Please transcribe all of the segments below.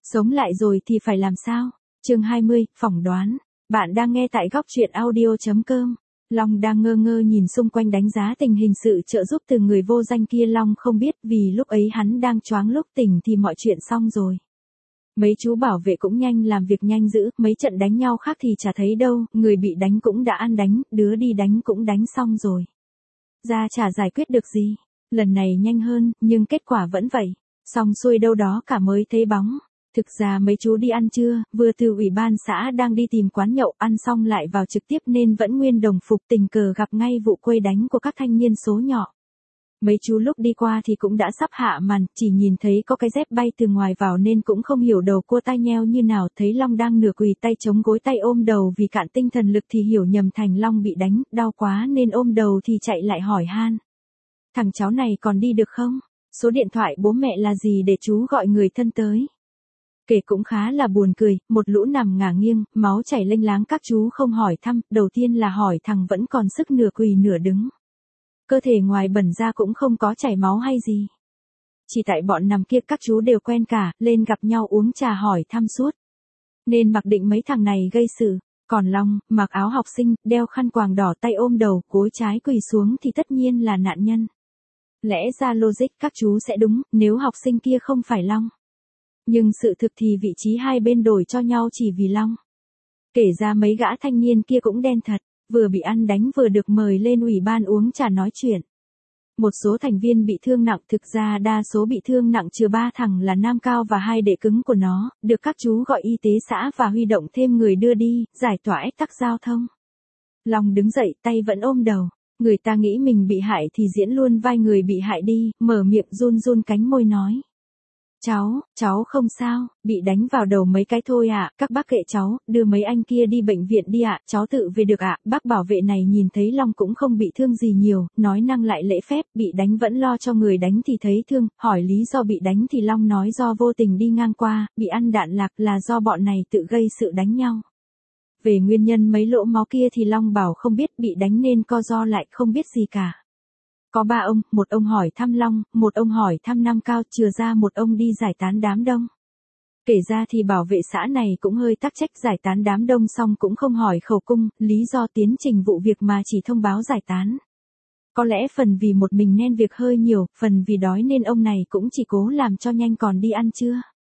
Sống lại rồi thì phải làm sao? Chương 20, phỏng đoán. Bạn đang nghe tại góc truyện audio.com. Long đang ngơ ngơ nhìn xung quanh đánh giá tình hình sự trợ giúp từ người vô danh kia. Long không biết vì lúc ấy hắn đang choáng, lúc tỉnh thì mọi chuyện xong rồi. Mấy chú bảo vệ cũng nhanh làm việc nhanh dữ, mấy trận đánh nhau khác thì chả thấy đâu, người bị đánh cũng đã ăn đánh, đứa đi đánh cũng đánh xong rồi. Ra chả giải quyết được gì. Lần này nhanh hơn, nhưng kết quả vẫn vậy. Xong xuôi đâu đó cả mới thấy bóng. Thực ra mấy chú đi ăn trưa, vừa từ ủy ban xã đang đi tìm quán nhậu, ăn xong lại vào trực tiếp nên vẫn nguyên đồng phục, tình cờ gặp ngay vụ quây đánh của các thanh niên số nhỏ. Mấy chú lúc đi qua thì cũng đã sắp hạ màn, chỉ nhìn thấy có cái dép bay từ ngoài vào nên cũng không hiểu đầu cua tai nheo như nào. Thấy Long đang nửa quỳ tay chống gối, tay ôm đầu vì cạn tinh thần lực thì hiểu nhầm thành Long bị đánh, đau quá nên ôm đầu thì chạy lại hỏi han. Thằng cháu này còn đi được không? Số điện thoại bố mẹ là gì để chú gọi người thân tới? Kể cũng khá là buồn cười, một lũ nằm ngả nghiêng, máu chảy lênh láng, các chú không hỏi thăm, đầu tiên là hỏi thằng vẫn còn sức nửa quỳ nửa đứng. Cơ thể ngoài bẩn ra cũng không có chảy máu hay gì. Chỉ tại bọn nằm kia các chú đều quen cả, lên gặp nhau uống trà hỏi thăm suốt. Nên mặc định mấy thằng này gây sự. Còn Long, mặc áo học sinh, đeo khăn quàng đỏ, tay ôm đầu, gối trái quỳ xuống thì tất nhiên là nạn nhân. Lẽ ra logic các chú sẽ đúng, nếu học sinh kia không phải Long. Nhưng sự thực thì vị trí hai bên đổi cho nhau chỉ vì Long. Kể ra mấy gã thanh niên kia cũng đen thật, vừa bị ăn đánh vừa được mời lên ủy ban uống trà nói chuyện. Một số thành viên bị thương nặng, thực ra đa số bị thương nặng trừ 3 thằng là Nam Cao và 2 đệ cứng của nó, được các chú gọi y tế xã và huy động thêm người đưa đi, giải tỏa ách tắc giao thông. Long đứng dậy, tay vẫn ôm đầu. Người ta nghĩ mình bị hại thì diễn luôn vai người bị hại đi, mở miệng run run cánh môi nói. Cháu không sao, bị đánh vào đầu mấy cái thôi ạ, các bác kệ cháu, đưa mấy anh kia đi bệnh viện đi ạ, cháu tự về được ạ. Bác bảo vệ này nhìn thấy Long cũng không bị thương gì nhiều, nói năng lại lễ phép, bị đánh vẫn lo cho người đánh thì thấy thương, hỏi lý do bị đánh thì Long nói do vô tình đi ngang qua, bị ăn đạn lạc là do bọn này tự gây sự đánh nhau. Về nguyên nhân mấy lỗ máu kia thì Long bảo không biết, bị đánh nên co ro lại không biết gì cả. Có 3 ông, một ông hỏi thăm Long, một ông hỏi thăm Nam Cao, chừa ra một ông đi giải tán đám đông. Kể ra thì bảo vệ xã này cũng hơi tắc trách, giải tán đám đông xong cũng không hỏi khẩu cung, lý do tiến trình vụ việc mà chỉ thông báo giải tán. Có lẽ phần vì một mình nên việc hơi nhiều, phần vì đói nên ông này cũng chỉ cố làm cho nhanh còn đi ăn trưa.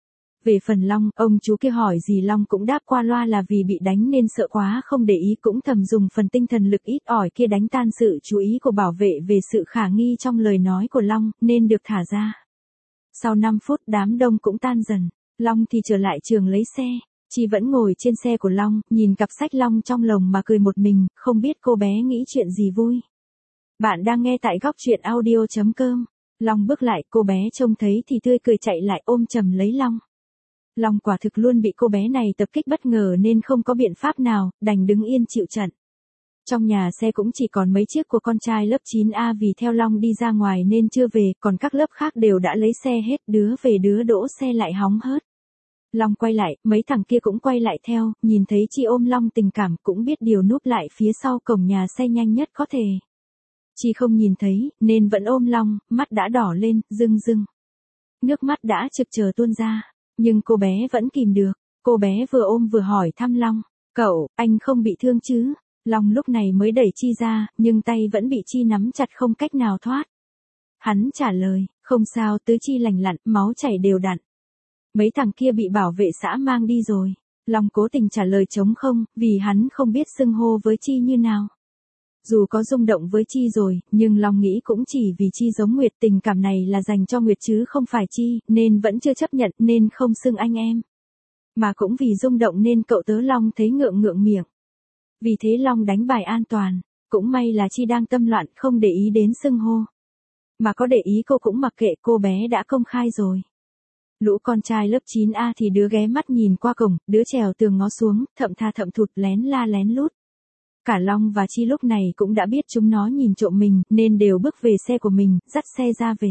Về phần Long, ông chú kia hỏi gì Long cũng đáp qua loa là vì bị đánh nên sợ quá không để ý, cũng thầm dùng phần tinh thần lực ít ỏi kia đánh tan sự chú ý của bảo vệ về sự khả nghi trong lời nói của Long, nên được thả ra. Sau 5 phút đám đông cũng tan dần, Long thì trở lại trường lấy xe, Chi vẫn ngồi trên xe của Long, nhìn cặp sách Long trong lồng mà cười một mình, không biết cô bé nghĩ chuyện gì vui. Bạn đang nghe tại góc truyện audio.com. Long bước lại, cô bé trông thấy thì tươi cười chạy lại ôm chầm lấy Long. Long quả thực luôn bị cô bé này tập kích bất ngờ nên không có biện pháp nào, đành đứng yên chịu trận. Trong nhà xe cũng chỉ còn mấy chiếc của con trai lớp 9A vì theo Long đi ra ngoài nên chưa về, còn các lớp khác đều đã lấy xe hết, đứa về đứa đỗ xe lại hóng hớt. Long quay lại, mấy thằng kia cũng quay lại theo, nhìn thấy Chi ôm Long tình cảm cũng biết điều núp lại phía sau cổng nhà xe nhanh nhất có thể. Chi không nhìn thấy, nên vẫn ôm Long, mắt đã đỏ lên, rưng rưng. Nước mắt đã trực chờ tuôn ra. Nhưng cô bé vẫn kìm được, cô bé vừa ôm vừa hỏi thăm Long, cậu, anh không bị thương chứ? Long lúc này mới đẩy Chi ra, nhưng tay vẫn bị Chi nắm chặt không cách nào thoát. Hắn trả lời, không sao, tứ chi lành lặn, máu chảy đều đặn. Mấy thằng kia bị bảo vệ xã mang đi rồi. Long cố tình trả lời trống không, vì hắn không biết xưng hô với Chi như nào. Dù có rung động với Chi rồi, nhưng Long nghĩ cũng chỉ vì Chi giống Nguyệt, tình cảm này là dành cho Nguyệt chứ không phải Chi, nên vẫn chưa chấp nhận nên không xưng anh em. Mà cũng vì rung động nên cậu tớ Long thấy ngượng miệng. Vì thế Long đánh bài an toàn, cũng may là Chi đang tâm loạn không để ý đến xưng hô. Mà có để ý cô cũng mặc kệ, cô bé đã công khai rồi. Lũ con trai lớp 9A thì đứa ghé mắt nhìn qua cổng, đứa trèo tường ngó xuống, thậm tha thậm thụt lén la lén lút. Cả Long và Chi lúc này cũng đã biết chúng nó nhìn trộm mình, nên đều bước về xe của mình, dắt xe ra về.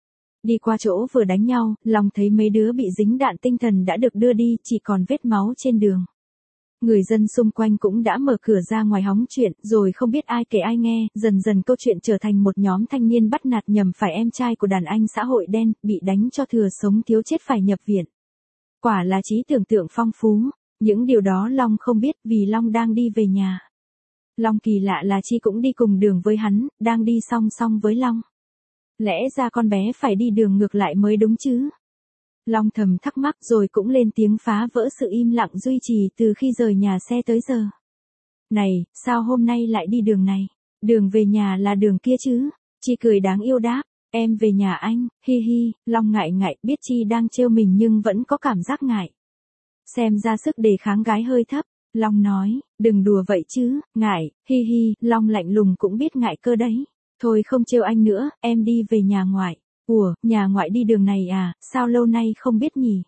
Đi qua chỗ vừa đánh nhau, Long thấy mấy đứa bị dính đạn tinh thần đã được đưa đi, chỉ còn vết máu trên đường. Người dân xung quanh cũng đã mở cửa ra ngoài hóng chuyện, rồi không biết ai kể ai nghe, dần dần câu chuyện trở thành một nhóm thanh niên bắt nạt nhầm phải em trai của đàn anh xã hội đen, bị đánh cho thừa sống thiếu chết phải nhập viện. Quả là trí tưởng tượng phong phú, những điều đó Long không biết vì Long đang đi về nhà. Long kỳ lạ là Chi cũng đi cùng đường với hắn, đang đi song song với Long. Lẽ ra con bé phải đi đường ngược lại mới đúng chứ. Long thầm thắc mắc rồi cũng lên tiếng phá vỡ sự im lặng duy trì từ khi rời nhà xe tới giờ. Này, sao hôm nay lại đi đường này? Đường về nhà là đường kia chứ? Chi cười đáng yêu đáp, em về nhà anh, hi hi. Long ngại ngại biết Chi đang trêu mình nhưng vẫn có cảm giác ngại. Xem ra sức đề kháng gái hơi thấp. Long nói, đừng đùa vậy chứ, ngại, hi hi. Long lạnh lùng cũng biết ngại cơ đấy. Thôi không trêu anh nữa, em đi về nhà ngoại. Ủa, nhà ngoại đi đường này à, sao lâu nay không biết nhỉ?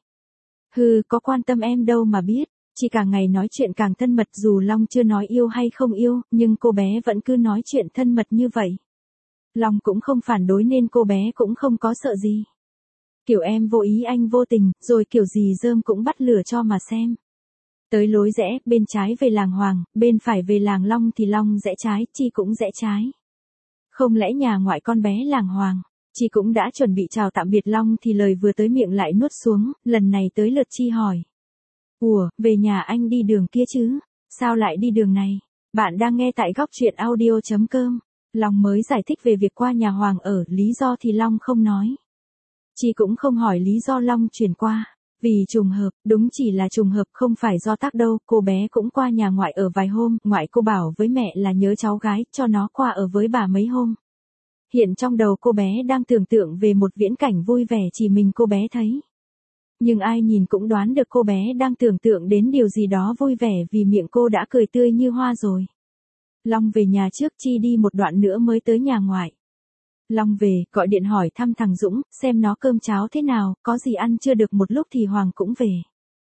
Hừ, có quan tâm em đâu mà biết. Chỉ cả ngày nói chuyện càng thân mật dù Long chưa nói yêu hay không yêu, nhưng cô bé vẫn cứ nói chuyện thân mật như vậy. Long cũng không phản đối nên cô bé cũng không có sợ gì. Kiểu em vô ý anh vô tình, rồi kiểu gì rơm cũng bắt lửa cho mà xem. Tới lối rẽ, bên trái về làng Hoàng, bên phải về làng Long thì Long rẽ trái, Chi cũng rẽ trái. Không lẽ nhà ngoại con bé làng Hoàng? Chi cũng đã chuẩn bị chào tạm biệt Long thì lời vừa tới miệng lại nuốt xuống, lần này tới lượt Chi hỏi. Ủa, về nhà anh đi đường kia chứ? Sao lại đi đường này? Bạn đang nghe tại góc truyện audio.com. Long mới giải thích về việc qua nhà Hoàng ở, lý do thì Long không nói. Chi cũng không hỏi lý do Long chuyển qua. Vì trùng hợp, đúng chỉ là trùng hợp không phải do tác đâu, cô bé cũng qua nhà ngoại ở vài hôm, ngoại cô bảo với mẹ là nhớ cháu gái, cho nó qua ở với bà mấy hôm. Hiện trong đầu cô bé đang tưởng tượng về một viễn cảnh vui vẻ chỉ mình cô bé thấy. Nhưng ai nhìn cũng đoán được cô bé đang tưởng tượng đến điều gì đó vui vẻ vì miệng cô đã cười tươi như hoa rồi. Long về nhà trước, Chi đi một đoạn nữa mới tới nhà ngoại. Long về, gọi điện hỏi thăm thằng Dũng, xem nó cơm cháo thế nào, có gì ăn chưa được một lúc thì Hoàng cũng về.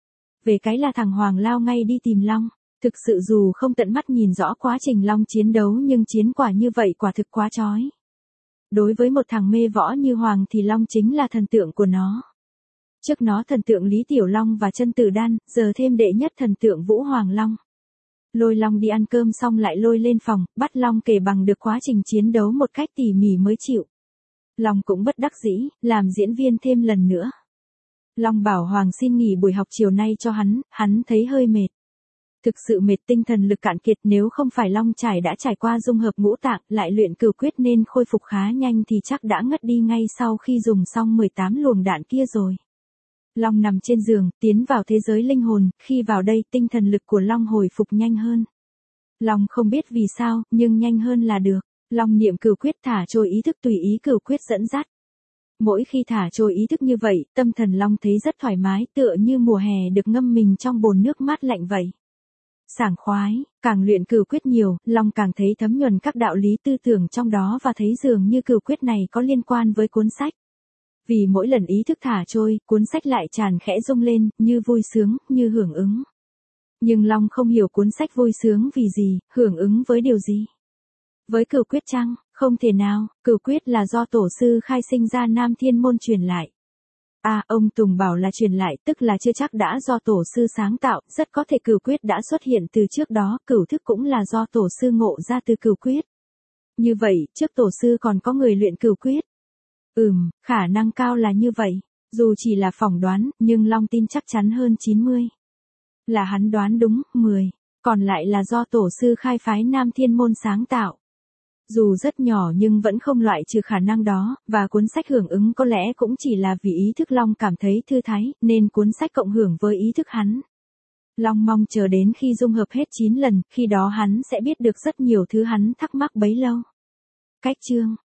Về cái là thằng Hoàng lao ngay đi tìm Long. Thực sự dù không tận mắt nhìn rõ quá trình Long chiến đấu nhưng chiến quả như vậy quả thực quá chói. Đối với một thằng mê võ như Hoàng thì Long chính là thần tượng của nó. Trước nó thần tượng Lý Tiểu Long và Chân Tử Đan, giờ thêm đệ nhất thần tượng Vũ Hoàng Long. Lôi Long đi ăn cơm xong lại lôi lên phòng, bắt Long kể bằng được quá trình chiến đấu một cách tỉ mỉ mới chịu. Long cũng bất đắc dĩ, làm diễn viên thêm lần nữa. Long bảo Hoàng xin nghỉ buổi học chiều nay cho hắn thấy hơi mệt. Thực sự mệt, tinh thần lực cạn kiệt, nếu không phải Long đã trải qua dung hợp ngũ tạng, lại luyện cửu quyết nên khôi phục khá nhanh thì chắc đã ngất đi ngay sau khi dùng xong 18 luồng đạn kia rồi. Long nằm trên giường, tiến vào thế giới linh hồn, khi vào đây tinh thần lực của Long hồi phục nhanh hơn. Long không biết vì sao, nhưng nhanh hơn là được. Long niệm cửu quyết thả trôi ý thức tùy ý cửu quyết dẫn dắt. Mỗi khi thả trôi ý thức như vậy, tâm thần Long thấy rất thoải mái, tựa như mùa hè được ngâm mình trong bồn nước mát lạnh vậy. Sảng khoái, càng luyện cửu quyết nhiều, Long càng thấy thấm nhuần các đạo lý tư tưởng trong đó và thấy dường như cửu quyết này có liên quan với cuốn sách. Vì mỗi lần ý thức thả trôi, cuốn sách lại tràn khẽ rung lên, như vui sướng, như hưởng ứng. Nhưng Long không hiểu cuốn sách vui sướng vì gì, hưởng ứng với điều gì. Với cửu quyết chăng? Không thể nào, cửu quyết là do tổ sư khai sinh ra Nam Thiên Môn truyền lại. À, ông Tùng bảo là truyền lại, tức là chưa chắc đã do tổ sư sáng tạo, rất có thể cửu quyết đã xuất hiện từ trước đó, cửu thức cũng là do tổ sư ngộ ra từ cửu quyết. Như vậy, trước tổ sư còn có người luyện cửu quyết. Khả năng cao là như vậy. Dù chỉ là phỏng đoán, nhưng Long tin chắc chắn hơn 90. Là hắn đoán đúng, 10. Còn lại là do tổ sư khai phái Nam Thiên Môn sáng tạo. Dù rất nhỏ nhưng vẫn không loại trừ khả năng đó, và cuốn sách hưởng ứng có lẽ cũng chỉ là vì ý thức Long cảm thấy thư thái, nên cuốn sách cộng hưởng với ý thức hắn. Long mong chờ đến khi dung hợp hết 9 lần, khi đó hắn sẽ biết được rất nhiều thứ hắn thắc mắc bấy lâu. Cách chương